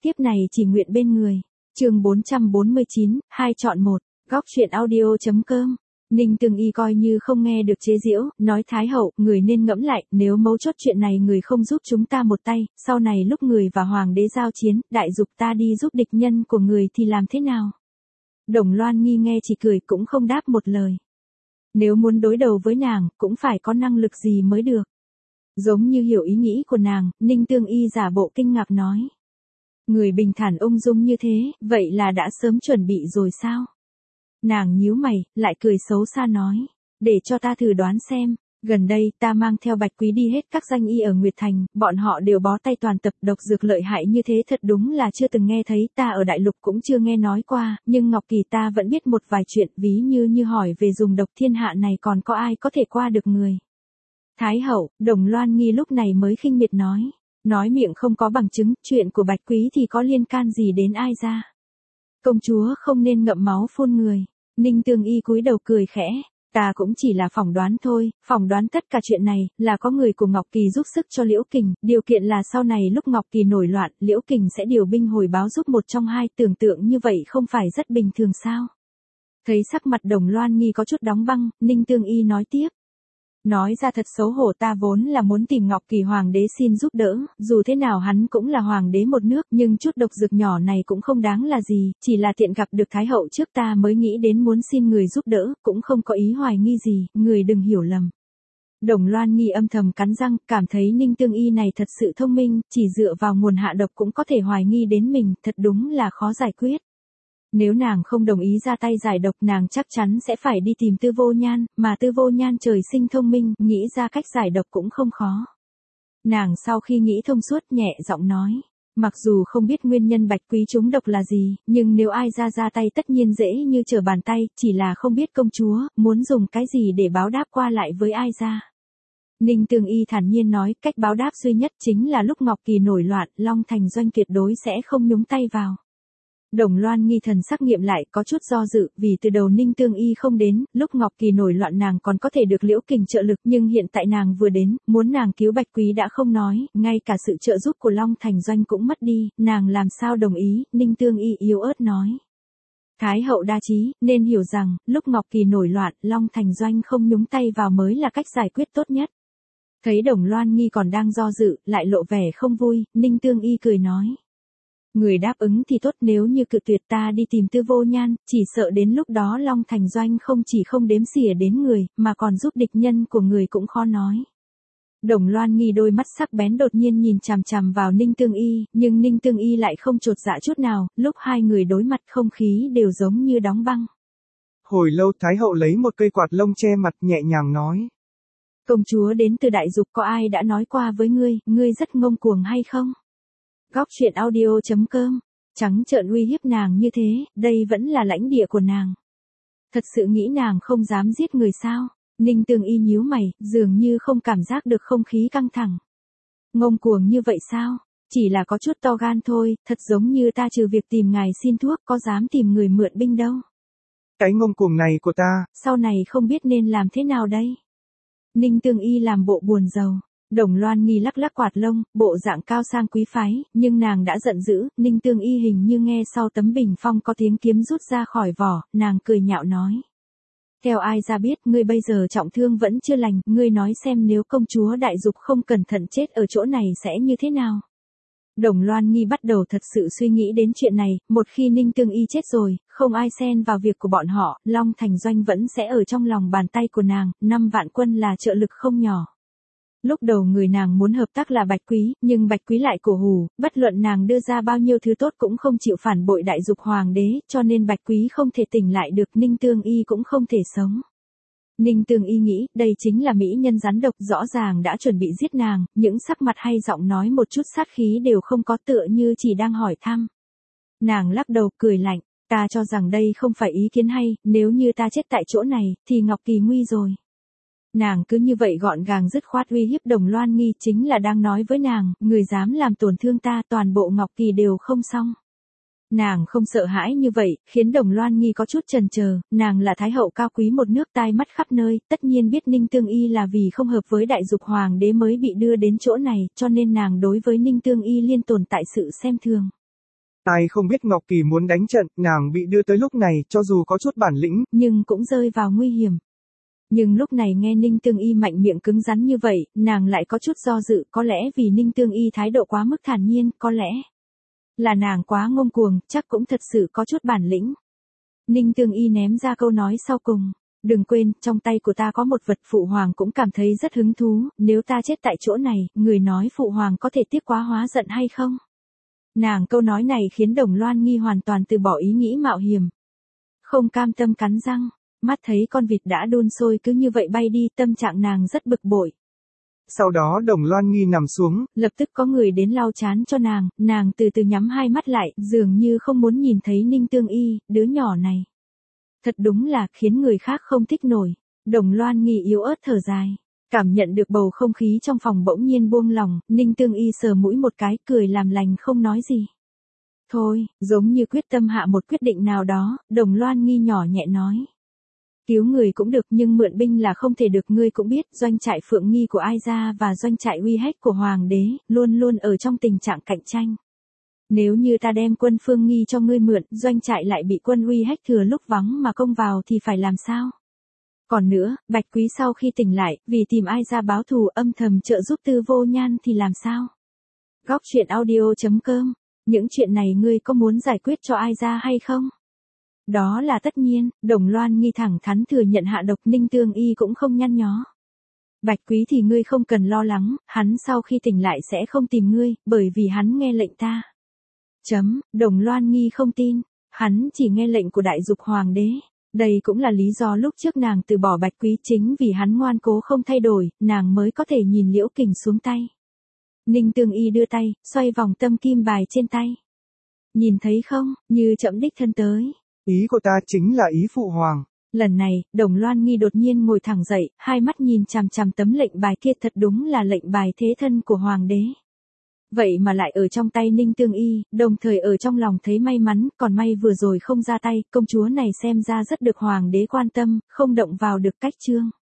tiếp này chỉ nguyện bên người. Chương 449, 2 chọn 1. Góc truyện audio.com. Ninh Tương Y coi như không nghe được chế giễu, nói Thái hậu, người nên ngẫm lại, nếu mấu chốt chuyện này người không giúp chúng ta một tay, sau này lúc người và hoàng đế giao chiến, đại dục ta đi giúp địch nhân của người thì làm thế nào? Đồng Loan Nghi nghe chỉ cười cũng không đáp một lời. Nếu muốn đối đầu với nàng, cũng phải có năng lực gì mới được. Giống như hiểu ý nghĩ của nàng, Ninh Tương Y giả bộ kinh ngạc nói. Người bình thản ung dung như thế, vậy là đã sớm chuẩn bị rồi sao? Nàng nhíu mày, lại cười xấu xa nói. Để cho ta thử đoán xem, gần đây ta mang theo Bạch Quý đi hết các danh y ở Nguyệt Thành, bọn họ đều bó tay toàn tập độc dược lợi hại như thế thật đúng là chưa từng nghe thấy, ta ở Đại Lục cũng chưa nghe nói qua, nhưng Ngọc Kỳ ta vẫn biết một vài chuyện, ví như hỏi về dùng độc thiên hạ này còn có ai có thể qua được người. Thái hậu, Đồng Loan Nghi lúc này mới khinh miệt nói miệng không có bằng chứng, chuyện của Bạch Quý thì có liên can gì đến ai ra. Công chúa không nên ngậm máu phun người. Ninh Tương Y cúi đầu cười khẽ, ta cũng chỉ là phỏng đoán thôi, phỏng đoán tất cả chuyện này là có người của Ngọc Kỳ giúp sức cho Liễu Kình, điều kiện là sau này lúc Ngọc Kỳ nổi loạn, Liễu Kình sẽ điều binh hồi báo giúp một trong hai, tưởng tượng như vậy không phải rất bình thường sao? Thấy sắc mặt Đồng Loan Nghi có chút đóng băng, Ninh Tương Y nói tiếp. Nói ra thật xấu hổ, ta vốn là muốn tìm Ngọc Kỳ hoàng đế xin giúp đỡ, dù thế nào hắn cũng là hoàng đế một nước, nhưng chút độc dược nhỏ này cũng không đáng là gì, chỉ là tiện gặp được Thái hậu trước ta mới nghĩ đến muốn xin người giúp đỡ, cũng không có ý hoài nghi gì, người đừng hiểu lầm. Đồng Loan Nghi âm thầm cắn răng, cảm thấy Ninh Tương Y này thật sự thông minh, chỉ dựa vào nguồn hạ độc cũng có thể hoài nghi đến mình, thật đúng là khó giải quyết. Nếu nàng không đồng ý ra tay giải độc, nàng chắc chắn sẽ phải đi tìm Tư Vô Nhan, mà Tư Vô Nhan trời sinh thông minh, nghĩ ra cách giải độc cũng không khó. Nàng sau khi nghĩ thông suốt nhẹ giọng nói, mặc dù không biết nguyên nhân Bạch Quý trúng độc là gì, nhưng nếu ai ra tay tất nhiên dễ như trở bàn tay, chỉ là không biết công chúa muốn dùng cái gì để báo đáp qua lại với ai ra. Ninh Tương Y thản nhiên nói, cách báo đáp duy nhất chính là lúc Ngọc Kỳ nổi loạn, Long Thành Doanh tuyệt đối sẽ không nhúng tay vào. Đồng Loan Nghi thần sắc nghiệm lại, có chút do dự, vì từ đầu Ninh Tương Y không đến, lúc Ngọc Kỳ nổi loạn nàng còn có thể được Liễu Kình trợ lực, nhưng hiện tại nàng vừa đến, muốn nàng cứu Bạch Quý đã không nói, ngay cả sự trợ giúp của Long Thành Doanh cũng mất đi, nàng làm sao đồng ý, Ninh Tương Y yếu ớt nói. Thái hậu đa trí, nên hiểu rằng, lúc Ngọc Kỳ nổi loạn, Long Thành Doanh không nhúng tay vào mới là cách giải quyết tốt nhất. Thấy Đồng Loan Nghi còn đang do dự, lại lộ vẻ không vui, Ninh Tương Y cười nói. Người đáp ứng thì tốt, nếu như cự tuyệt ta đi tìm Tư Vô Nhan, chỉ sợ đến lúc đó Long Thành Doanh không chỉ không đếm xỉa đến người, mà còn giúp địch nhân của người cũng khó nói. Đồng Loan Nghi đôi mắt sắc bén đột nhiên nhìn chằm chằm vào Ninh Tương Y, nhưng Ninh Tương Y lại không chột dạ chút nào, lúc hai người đối mặt không khí đều giống như đóng băng. Hồi lâu Thái hậu lấy một cây quạt lông che mặt nhẹ nhàng nói. Công chúa đến từ Đại Dục, có ai đã nói qua với ngươi rất ngông cuồng hay không? Góc truyện audio.com. Trắng trợn uy hiếp nàng như thế, đây vẫn là lãnh địa của nàng. Thật sự nghĩ nàng không dám giết người sao? Ninh Tương Y nhíu mày, dường như không cảm giác được không khí căng thẳng. Ngông cuồng như vậy sao? Chỉ là có chút to gan thôi, thật giống như ta trừ việc tìm ngài xin thuốc, có dám tìm người mượn binh đâu. Cái ngông cuồng này của ta, sau này không biết nên làm thế nào đây? Ninh Tương Y làm bộ buồn rầu. Đồng Loan Nghi lắc lắc quạt lông, bộ dạng cao sang quý phái, nhưng nàng đã giận dữ, Ninh Tương Y hình như nghe sau tấm bình phong có tiếng kiếm rút ra khỏi vỏ, nàng cười nhạo nói. Theo ai ra biết, ngươi bây giờ trọng thương vẫn chưa lành, ngươi nói xem nếu công chúa Đại Dục không cẩn thận chết ở chỗ này sẽ như thế nào? Đồng Loan Nghi bắt đầu thật sự suy nghĩ đến chuyện này, một khi Ninh Tương Y chết rồi, không ai xen vào việc của bọn họ, Long Thành Doanh vẫn sẽ ở trong lòng bàn tay của nàng, 5 vạn quân là trợ lực không nhỏ. Lúc đầu người nàng muốn hợp tác là Bạch Quý, nhưng Bạch Quý lại cổ hủ, bất luận nàng đưa ra bao nhiêu thứ tốt cũng không chịu phản bội Đại Dục hoàng đế, cho nên Bạch Quý không thể tỉnh lại được, Ninh Tương Y cũng không thể sống. Ninh Tương Y nghĩ, đây chính là mỹ nhân rắn độc, rõ ràng đã chuẩn bị giết nàng, những sắc mặt hay giọng nói một chút sát khí đều không có, tựa như chỉ đang hỏi thăm. Nàng lắc đầu cười lạnh, ta cho rằng đây không phải ý kiến hay, nếu như ta chết tại chỗ này, thì Ngọc Kỳ nguy rồi. Nàng cứ như vậy gọn gàng dứt khoát uy hiếp Đồng Loan Nghi, chính là đang nói với nàng, người dám làm tổn thương ta toàn bộ Ngọc Kỳ đều không xong. Nàng không sợ hãi như vậy, khiến Đồng Loan Nghi có chút chần chờ, nàng là thái hậu cao quý một nước, tai mắt khắp nơi, tất nhiên biết Ninh Tương Y là vì không hợp với Đại Dục hoàng đế mới bị đưa đến chỗ này, cho nên nàng đối với Ninh Tương Y liên tồn tại sự xem thường. Ai không biết Ngọc Kỳ muốn đánh trận, nàng bị đưa tới lúc này, cho dù có chút bản lĩnh, nhưng cũng rơi vào nguy hiểm. Nhưng lúc này nghe Ninh Tương Y mạnh miệng cứng rắn như vậy, nàng lại có chút do dự, có lẽ vì Ninh Tương Y thái độ quá mức thản nhiên, có lẽ là nàng quá ngông cuồng, chắc cũng thật sự có chút bản lĩnh. Ninh Tương Y ném ra câu nói sau cùng, đừng quên, trong tay của ta có một vật phụ hoàng cũng cảm thấy rất hứng thú, nếu ta chết tại chỗ này, người nói phụ hoàng có thể tiếc quá hóa giận hay không? Nàng câu nói này khiến Đồng Loan Nghi hoàn toàn từ bỏ ý nghĩ mạo hiểm. Không cam tâm cắn răng, mắt thấy con vịt đã đun sôi cứ như vậy bay đi, tâm trạng nàng rất bực bội. Sau đó Đồng Loan Nghi nằm xuống, lập tức có người đến lau chán cho nàng từ từ nhắm hai mắt lại, dường như không muốn nhìn thấy Ninh Tương Y, đứa nhỏ này. Thật đúng là khiến người khác không thích nổi. Đồng Loan Nghi yếu ớt thở dài, cảm nhận được bầu không khí trong phòng bỗng nhiên buông lỏng, Ninh Tương Y sờ mũi một cái, cười làm lành không nói gì. Thôi, giống như quyết tâm hạ một quyết định nào đó, Đồng Loan Nghi nhỏ nhẹ nói. Cứu người cũng được nhưng mượn binh là không thể được, ngươi cũng biết doanh trại Phượng Nghi của Ai Gia và doanh trại Uy Hách của Hoàng đế, luôn luôn ở trong tình trạng cạnh tranh. Nếu như ta đem quân Phương Nghi cho ngươi mượn, doanh trại lại bị quân Uy Hách thừa lúc vắng mà công vào thì phải làm sao? Còn nữa, Bạch Quý sau khi tỉnh lại, vì tìm Ai Gia báo thù âm thầm trợ giúp Tư Vô Nhan thì làm sao? Góc truyện audio.com, những chuyện này ngươi có muốn giải quyết cho Ai Gia hay không? Đó là tất nhiên, Đồng Loan Nghi thẳng thắn thừa nhận hạ độc, Ninh Tương Y cũng không nhăn nhó. Bạch Quý thì ngươi không cần lo lắng, hắn sau khi tỉnh lại sẽ không tìm ngươi, bởi vì hắn nghe lệnh ta. Đồng Loan Nghi không tin, hắn chỉ nghe lệnh của Đại Dục Hoàng đế. Đây cũng là lý do lúc trước nàng từ bỏ Bạch Quý, chính vì hắn ngoan cố không thay đổi, nàng mới có thể nhìn Liễu Kình xuống tay. Ninh Tương Y đưa tay, xoay vòng tâm kim bài trên tay. Nhìn thấy không, như trẫm đích thân tới. Ý của ta chính là ý phụ hoàng. Lần này, Đồng Loan Nghi đột nhiên ngồi thẳng dậy, hai mắt nhìn chằm chằm tấm lệnh bài kia, thật đúng là lệnh bài thế thân của Hoàng đế. Vậy mà lại ở trong tay Ninh Tương Y, đồng thời ở trong lòng thấy may mắn, còn may vừa rồi không ra tay, công chúa này xem ra rất được Hoàng đế quan tâm, không động vào được cách chương.